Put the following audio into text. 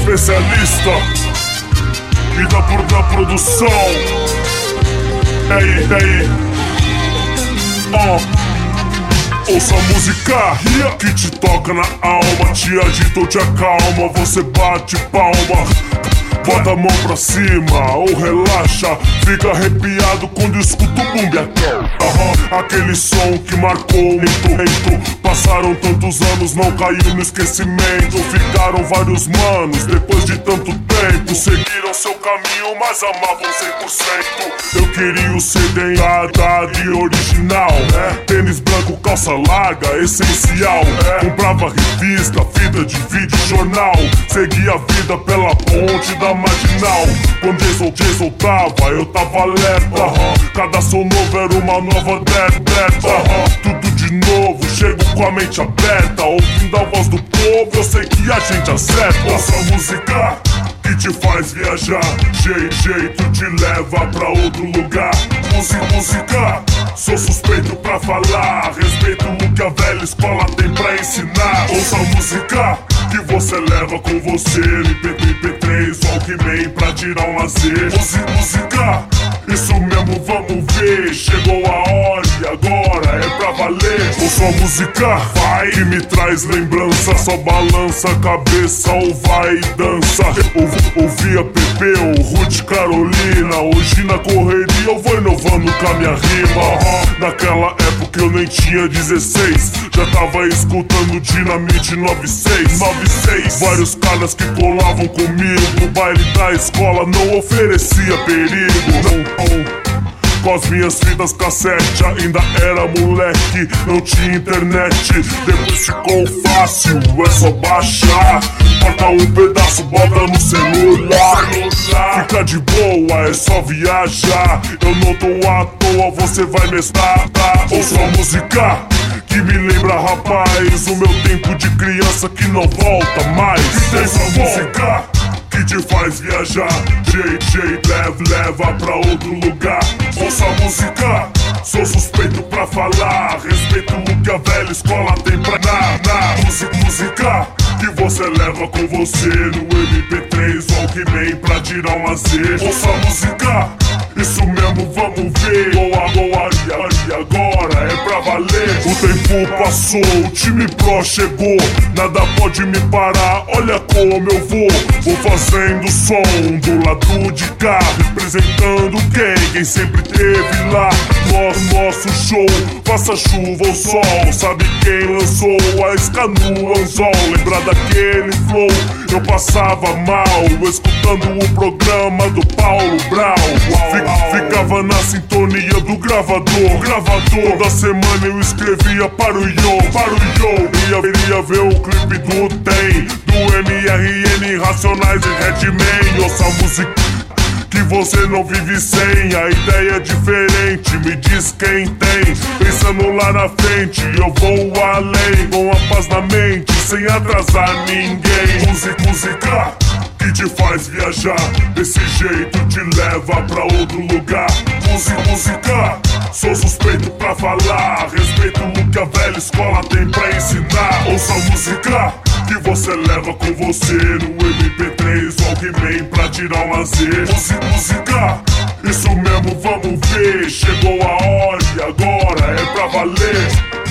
especialista e da produção. E aí, ouça a música que te toca na alma, te agita ou te acalma, você bate palma, bota a mão pra cima ou relaxa, fica arrepiado quando escuta o boom e aquele som que marcou o momento. Passaram tantos anos, não caiu no esquecimento. Ficaram vários manos, depois de tanto tempo, seguiram seu caminho, mas amavam 100%. Eu queria o CD de original, tênis branco, calça larga, essencial. Comprava revista, fita de vídeo, jornal, seguia a vida pela ponte da marginal. Quando Jay soltava, eu tava alerta. Cada som novo era uma nova beta. Tudo de novo, chego com a mente aberta. Ouvindo a voz do povo, eu sei que a gente acerta. Ouça a música que te faz viajar, jeito te leva pra outro lugar. Música, sou suspeito pra falar, respeito o que a velha escola tem pra ensinar. Ouça a música que você leva com você, MP3, Walkman pra tirar um lazer. Música, isso mesmo, vamos ver, chegou a hora e agora é pra valer. Ouça a música, vai, que me traz lembrança, só balança a cabeça ou vai e dança. Ouvia Pepeu, Ruth, Carolina, hoje na correria eu vou inovando com a minha rima. Naquela época eu nem tinha 16, já tava escutando Dinamite 96. Vários caras que colavam comigo, no baile da escola não oferecia perigo. Com as minhas fitas cassete, ainda era moleque, não tinha internet. Depois ficou fácil, é só baixar, corta um pedaço, bota no celular. Fica de boa, é só viajar, eu não tô à toa, você vai me estar. Ouça a música que me lembra, rapaz, o meu tempo de criança que não volta mais. Ouça a música que te faz viajar, leva pra outro lugar. Ouça a música, sou suspeito pra falar, respeito o que a velha escola tem pra dar. Música que você leva com você no MP3, Walkman pra tirar um lazer. Ouça a música, isso mesmo, vamos ver. Boa, e agora é pra valer. O tempo passou, o time pro chegou, nada pode me parar, olha como eu vou fazendo som do lado de cá, representando quem sempre teve lá. Nosso show, faça chuva ou sol, sabe quem lançou a isca no anzol? Lembra daquele flow? Eu passava mal, escutando o programa do Paulo Brau. Ficava na sintonia do gravador. Toda semana eu escrevia para o Yo. Iria ver o clipe do Tem, do MRN, Racionais e Redman. Ouça a música que você não vive sem, a ideia é diferente, me diz quem tem. Pensando lá na frente, eu vou além, com a paz na mente, sem atrasar ninguém. Música que te faz viajar, desse jeito te leva pra outro lugar. Música, sou suspeito pra falar, respeito o que a velha escola tem pra ensinar. Ouça a música que você leva com você no MP3, Walkman pra tirar um lazer. Música, isso mesmo, vamos ver, chegou a hora e agora é pra valer.